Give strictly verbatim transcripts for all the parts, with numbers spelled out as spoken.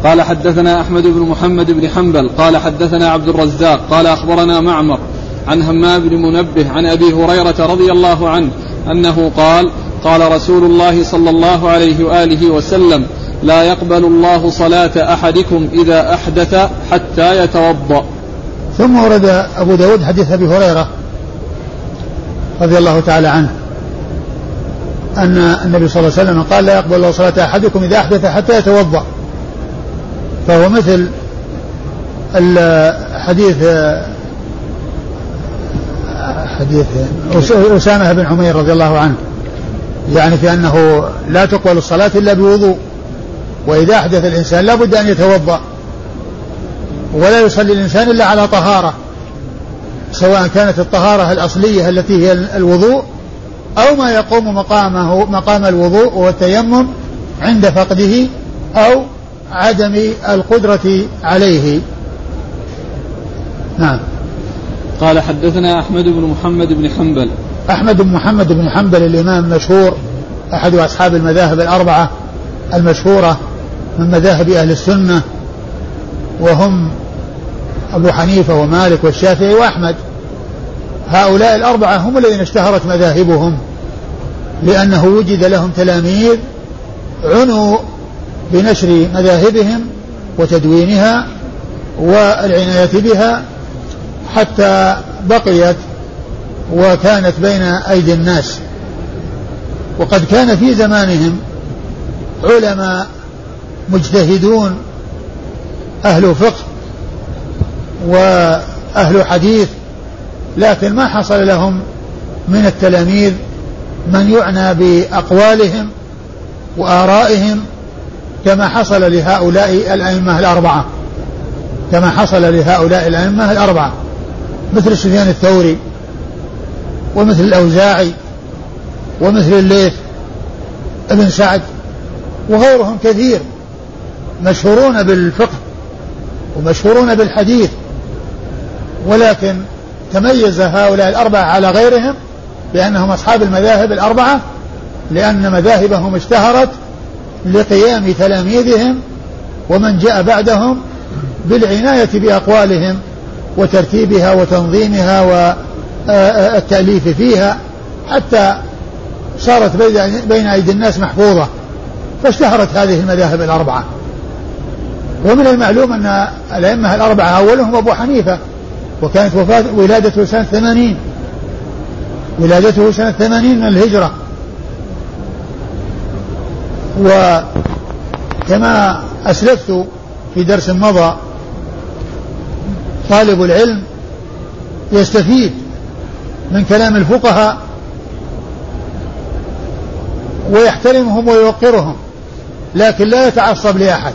قال حدثنا أحمد بن محمد بن حنبل قال حدثنا عبد الرزاق قال أخبرنا معمر عن همام بن منبه عن أبي هريرة رضي الله عنه أنه قال قال رسول الله صلى الله عليه وآله وسلم لا يقبل الله صلاة أحدكم إذا أحدث حتى يتوضأ. ثم ورد أبو داود حديث أبي هريرة رضي الله تعالى عنه أن النبي صلى الله عليه وسلم قال لا يقبل الله صلاة أحدكم إذا أحدث حتى يتوضأ، فهو مثل الحديث حديث أسامة بن عمير رضي الله عنه، يعني في أنه لا تقبل الصلاة إلا بوضوء، وإذا أحدث الإنسان لا بد أن يتوضأ، ولا يصلي الإنسان إلا على طهارة، سواء كانت الطهارة الأصلية التي هي الوضوء أو ما يقوم مقامه مقام الوضوء والتيمم عند فقده أو عدم القدرة عليه. نعم. قال حدثنا أحمد بن محمد بن حنبل. أحمد بن محمد بن حنبل الإمام المشهور أحد أصحاب المذاهب الأربعة المشهورة من مذاهب أهل السنة، وهم أبو حنيفة ومالك والشافعي وأحمد. هؤلاء الأربعة هم الذين اشتهرت مذاهبهم، لأنه وجد لهم تلاميذ عنوا بنشر مذاهبهم وتدوينها والعناية بها حتى بقيت وكانت بين أيدي الناس. وقد كان في زمانهم علماء مجتهدون أهل فقه وأهل حديث، لكن ما حصل لهم من التلاميذ من يعنى بأقوالهم وآرائهم كما حصل لهؤلاء الأئمة الأربعة كما حصل لهؤلاء الأئمة الأربعة مثل سفيان الثوري ومثل الأوزاعي ومثل الليث ابن سعد وغيرهم كثير مشهورون بالفقه ومشهورون بالحديث، ولكن تميز هؤلاء الأربعة على غيرهم بأنهم أصحاب المذاهب الأربعة، لأن مذاهبهم اشتهرت لقيام تلاميذهم ومن جاء بعدهم بالعناية بأقوالهم وترتيبها وتنظيمها والتأليف فيها حتى صارت بين أيدي الناس محفوظة، فاشتهرت هذه المذاهب الأربعة. ومن المعلوم أن الأئمة الأربعة أولهم أبو حنيفة، وكانت وفاة ولادته سنة ثمانين ولادته سنة ثمانين من الهجرة. وكما أسلفت في درس مضى طالب العلم يستفيد من كلام الفقهاء ويحترمهم ويوقرهم، لكن لا يتعصب لأحد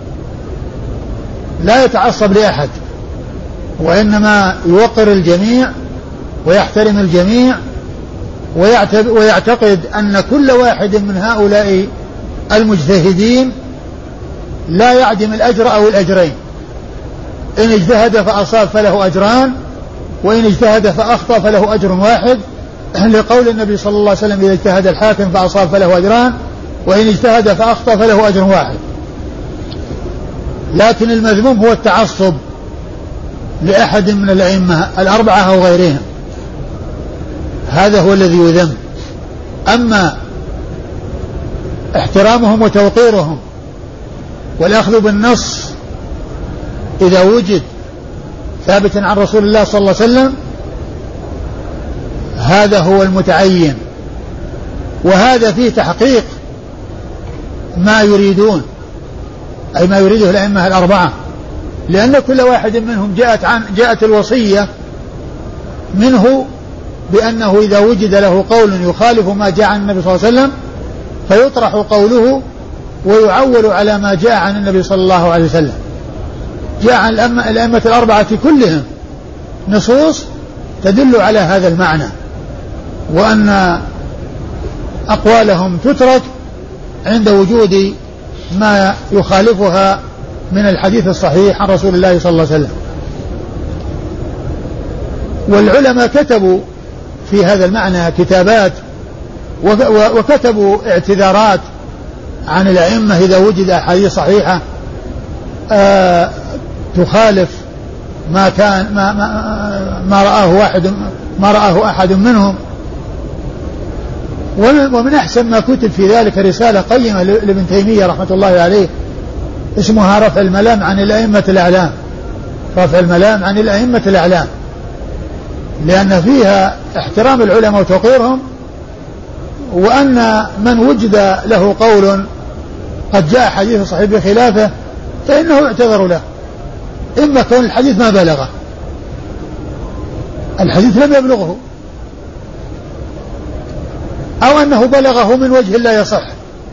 لا يتعصب لأحد وإنما يوقر الجميع ويحترم الجميع ويعتقد أن كل واحد من هؤلاء المجتهدين لا يعدم الأجر أو الأجرين، إن اجتهد فأصاب فله أجران، وإن اجتهد فأخطأ فله أجر واحد، لقول النبي صلى الله عليه وسلم إذا اجتهد الحاكم فأصاب فله أجران، وإن اجتهد فأخطأ فله أجر واحد. لكن المذموم هو التعصب لأحد من الأئمة الأربعة أو غيرهم، هذا هو الذي يذم. أما احترامهم وتوقيرهم والأخذ بالنص إذا وجد ثابتا عن رسول الله صلى الله عليه وسلم، هذا هو المتعين، وهذا فيه تحقيق ما يريدون، أي ما يريده الأئمة الأربعة، لأن كل واحد منهم جاءت عن جاءت الوصية منه بأنه إذا وجد له قول يخالف ما جاء عن النبي صلى الله عليه وسلم فيطرح قوله ويعول على ما جاء عن النبي صلى الله عليه وسلم. جاء عن الأئمة الأربعة كلهم نصوص تدل على هذا المعنى، وأن أقوالهم تترك عند وجود ما يخالفها من الحديث الصحيح عن رسول الله صلى الله عليه وسلم. والعلماء كتبوا في هذا المعنى كتابات وكتبوا اعتذارات عن الأئمة إذا وجد أحاديث صحيحة آه تخالف ما كان ما, ما, ما رآه واحد ما رآه أحد منهم. ومن أحسن ما كتب في ذلك رسالة قيمة لابن تيمية رحمة الله عليه اسمها رفع الملام عن الأئمة الأعلام، رفع الملام عن الأئمة الأعلام، لأن فيها احترام العلماء وتوقيرهم، وأن من وجد له قول قد جاء حديث صحيح بخلافه فإنه يعتذر له، إما كون الحديث ما بلغه، الحديث لم يبلغه، أو أنه بلغه من وجه لا يصح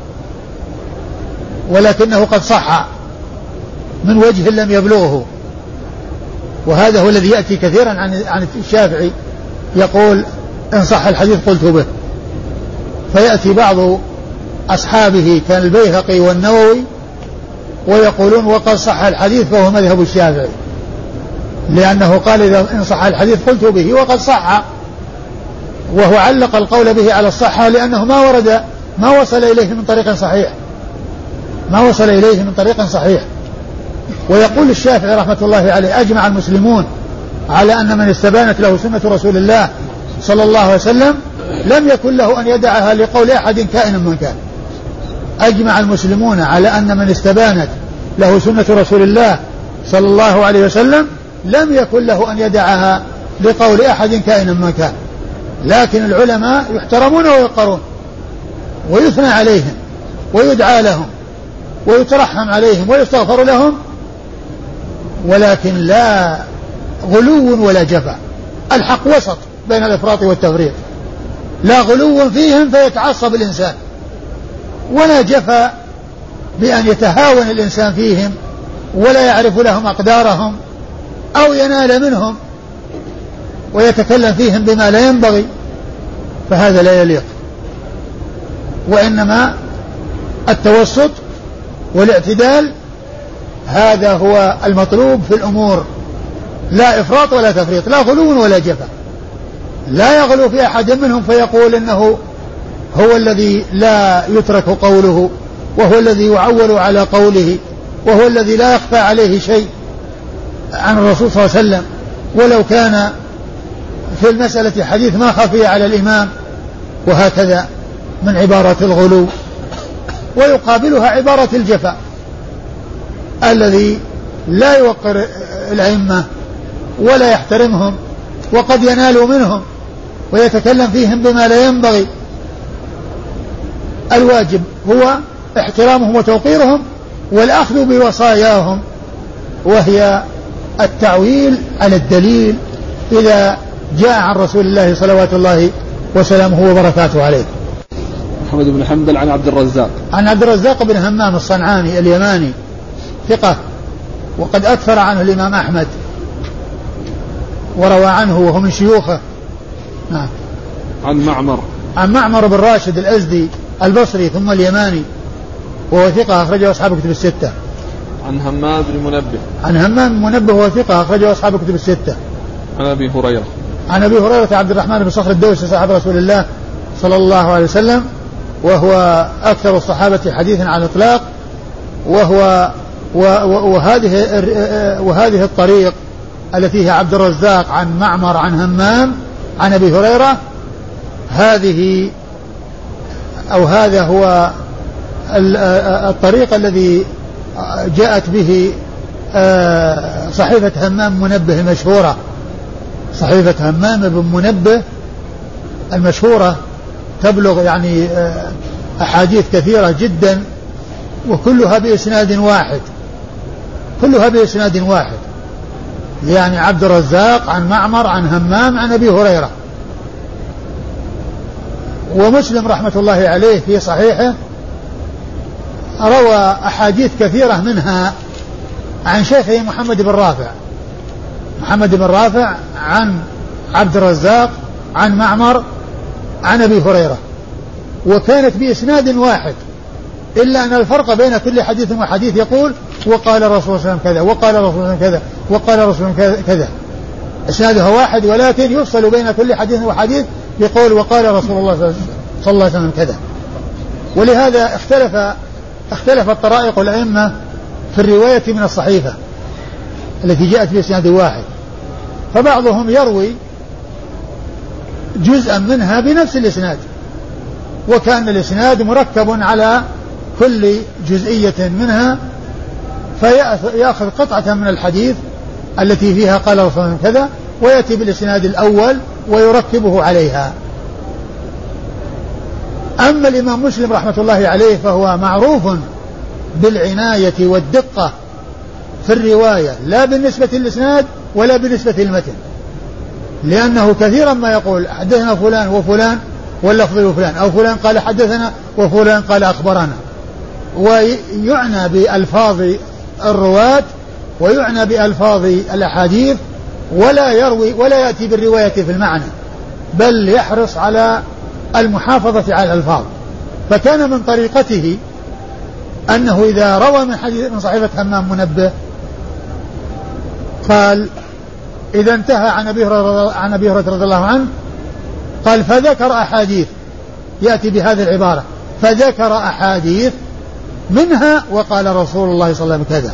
ولكنه قد صح من وجه لم يبلغه. وهذا هو الذي يأتي كثيرا عن عن الشافعي، يقول إن صح الحديث قلت به، فيأتي بعض أصحابه كان البيهقي والنووي ويقولون وقد صح الحديث فهو مذهب الشافعي، لأنه قال إذا إن صح الحديث قلت به وقد صح، وهو علق القول به على الصحة لأنه ما ورد ما وصل إليه من طريق صحيح ما وصل إليه من طريق صحيح. ويقول الشافعي رحمة الله عليه أجمع المسلمون على أن من استبانت له سنة رسول الله صلى الله عليه وسلم لم يكن له أن يدعها لقول أحد كائن من كان. أجمع المسلمون على أن من استبانت له سنة رسول الله صلى الله عليه وسلم لم يكن له أن يدعها لقول أحد كائن من كان. لكن العلماء يحترمون ويقرون ويثنى عليهم ويدعى لهم ويترحم عليهم ويستغفر لهم، ولكن لا غلو ولا جفا. الحق وسط بين الإفراط والتفريط، لا غلو فيهم فيتعصب الإنسان، ولا جفا بأن يتهاون الإنسان فيهم ولا يعرف لهم أقدارهم أو ينال منهم ويتكلم فيهم بما لا ينبغي، فهذا لا يليق. وإنما التوسط والاعتدال هذا هو المطلوب في الأمور، لا إفراط ولا تفريط، لا غلو ولا جفا. لا يغلو في أحد منهم فيقول إنه هو الذي لا يترك قوله، وهو الذي يعول على قوله، وهو الذي لا يخفى عليه شيء عن الرسول صلى الله عليه وسلم، ولو كان في المسألة حديث ما خفي على الإمام، وهكذا من عبارة الغلو. ويقابلها عبارة الجفا الذي لا يوقر الأئمة ولا يحترمهم وقد ينال منهم ويتكلم فيهم بما لا ينبغي. الواجب هو احترامهم وتوقيرهم والأخذ بوصاياهم، وهي التعويل على الدليل إذا جاء عن رسول الله صلوات الله وسلامه وبركاته عليه. محمد بن حنبل عن عبد الرزاق عن عبد الرزاق بن همام الصنعاني اليماني ثقة، وقد أكثر عنه الإمام أحمد وروى عنه وهو من شيوخه. نعم. عن معمر عن معمر بن راشد الأزدي البصري ثم اليماني وهو ثقة أخرجه أصحاب كتب الستة. عن همام بن منبه عن همام بن منبه وهو ثقة أخرجه أصحاب كتب الستة. عن أبي هريرة عن أبي هريرة عبد الرحمن بن صخر الدوسي صاحب رسول الله صلى الله عليه وسلم، وهو أكثر الصحابة حديثا على الإطلاق، وهو وهذه وهذه الطريق التي هي عبد الرزاق عن معمر عن همام عن أبي هريرة، هذه أو هذا هو الطريق الذي جاءت به صحيفة همام منبه المشهورة، صحيفة همام بن منبه المشهورة تبلغ يعني أحاديث كثيرة جدا، وكلها بإسناد واحد كلها بإسناد واحد يعني عبد الرزاق عن معمر عن همام عن أبي هريرة. ومسلم رحمة الله عليه في صحيحه روى أحاديث كثيرة منها عن شيخه محمد بن رافع محمد بن رافع عن عبد الرزاق عن معمر عن أبي هريرة، وكانت بإسناد واحد، إلا أن الفرق بين كل حديث وحديث يقول وقال الرسول صلى الله عليه وسلم كذا وقال الرسول صلى الله عليه وسلم كذا وقال الرسول صلى الله عليه وسلم كذا، إسنادها واحد ولكن يفصل بين كل حديث وحديث يقول وقال رسول الله صلى الله عليه وسلم كذا. ولهذا اختلف اختلفت طرائق الأئمة في الرواية من الصحيفة التي جاءت بإسناد واحد، فبعضهم يروي جزءا منها بنفس الإسناد، وكان الإسناد مركب على كل جزئية منها، فيأخذ قطعة من الحديث التي فيها قال رسول الله كذا ويأتي بالإسناد الأول ويركبه عليها. أما الإمام مسلم رحمة الله عليه فهو معروف بالعناية والدقة في الرواية، لا بالنسبة للإسناد ولا بالنسبة للمتن، لأنه كثيرا ما يقول حدثنا فلان وفلان واللفظ لفلان، أو فلان قال حدثنا وفلان قال أخبرنا، ويعنى بألفاظ الرواة ويعنى بألفاظ الأحاديث، ولا يروي ولا يأتي بالرواية في المعنى، بل يحرص على المحافظة على الألفاظ. فكان من طريقته أنه إذا روى من حديث من صحيفة همام منبه قال إذا انتهى عن أبي هريرة عن أبي هريرة رضي الله عنه قال فذكر أحاديث، يأتي بهذه العبارة فذكر أحاديث منها وقال رسول الله صلى الله عليه وسلم كذا،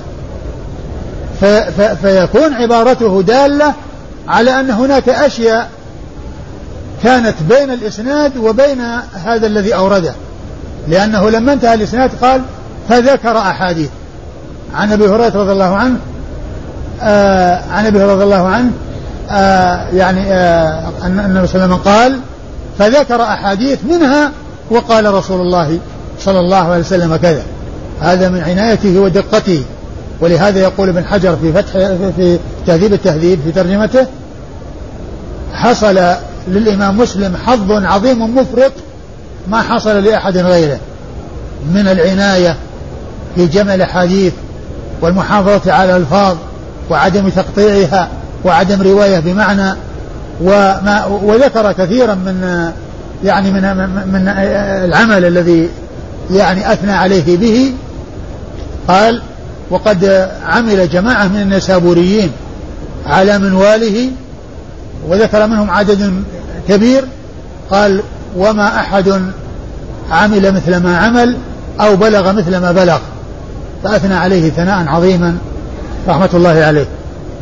فيكون عبارته دالة على أن هناك أشياء كانت بين الإسناد وبين هذا الذي أورده، لأنه لما انتهى الإسناد قال فذكر أحاديث عن أبي هريرة رضي الله عنه آه عن أبي هريرة رضي الله عنه آه يعني آه أن النبي صلى الله عليه وسلم قال فذكر أحاديث منها وقال رسول الله صلى الله عليه وسلم كذا. هذا من عنايته ودقته، ولهذا يقول ابن حجر في فتح في تهذيب التهذيب في ترجمته حصل للإمام مسلم حظ عظيم مفرط ما حصل لأحد غيره من العناية في جمع الأحاديث والمحافظة على الألفاظ وعدم تقطيعها وعدم رواية بمعنى، وما وذكر كثيرا من يعني من من العمل الذي يعني أثنى عليه به. قال وقد عمل جماعة من النسابوريين على منواله وذكر منهم عدد كبير، قال وما أحد عمل مثل ما عمل أو بلغ مثل ما بلغ، فأثنى عليه ثناء عظيما رحمة الله عليه.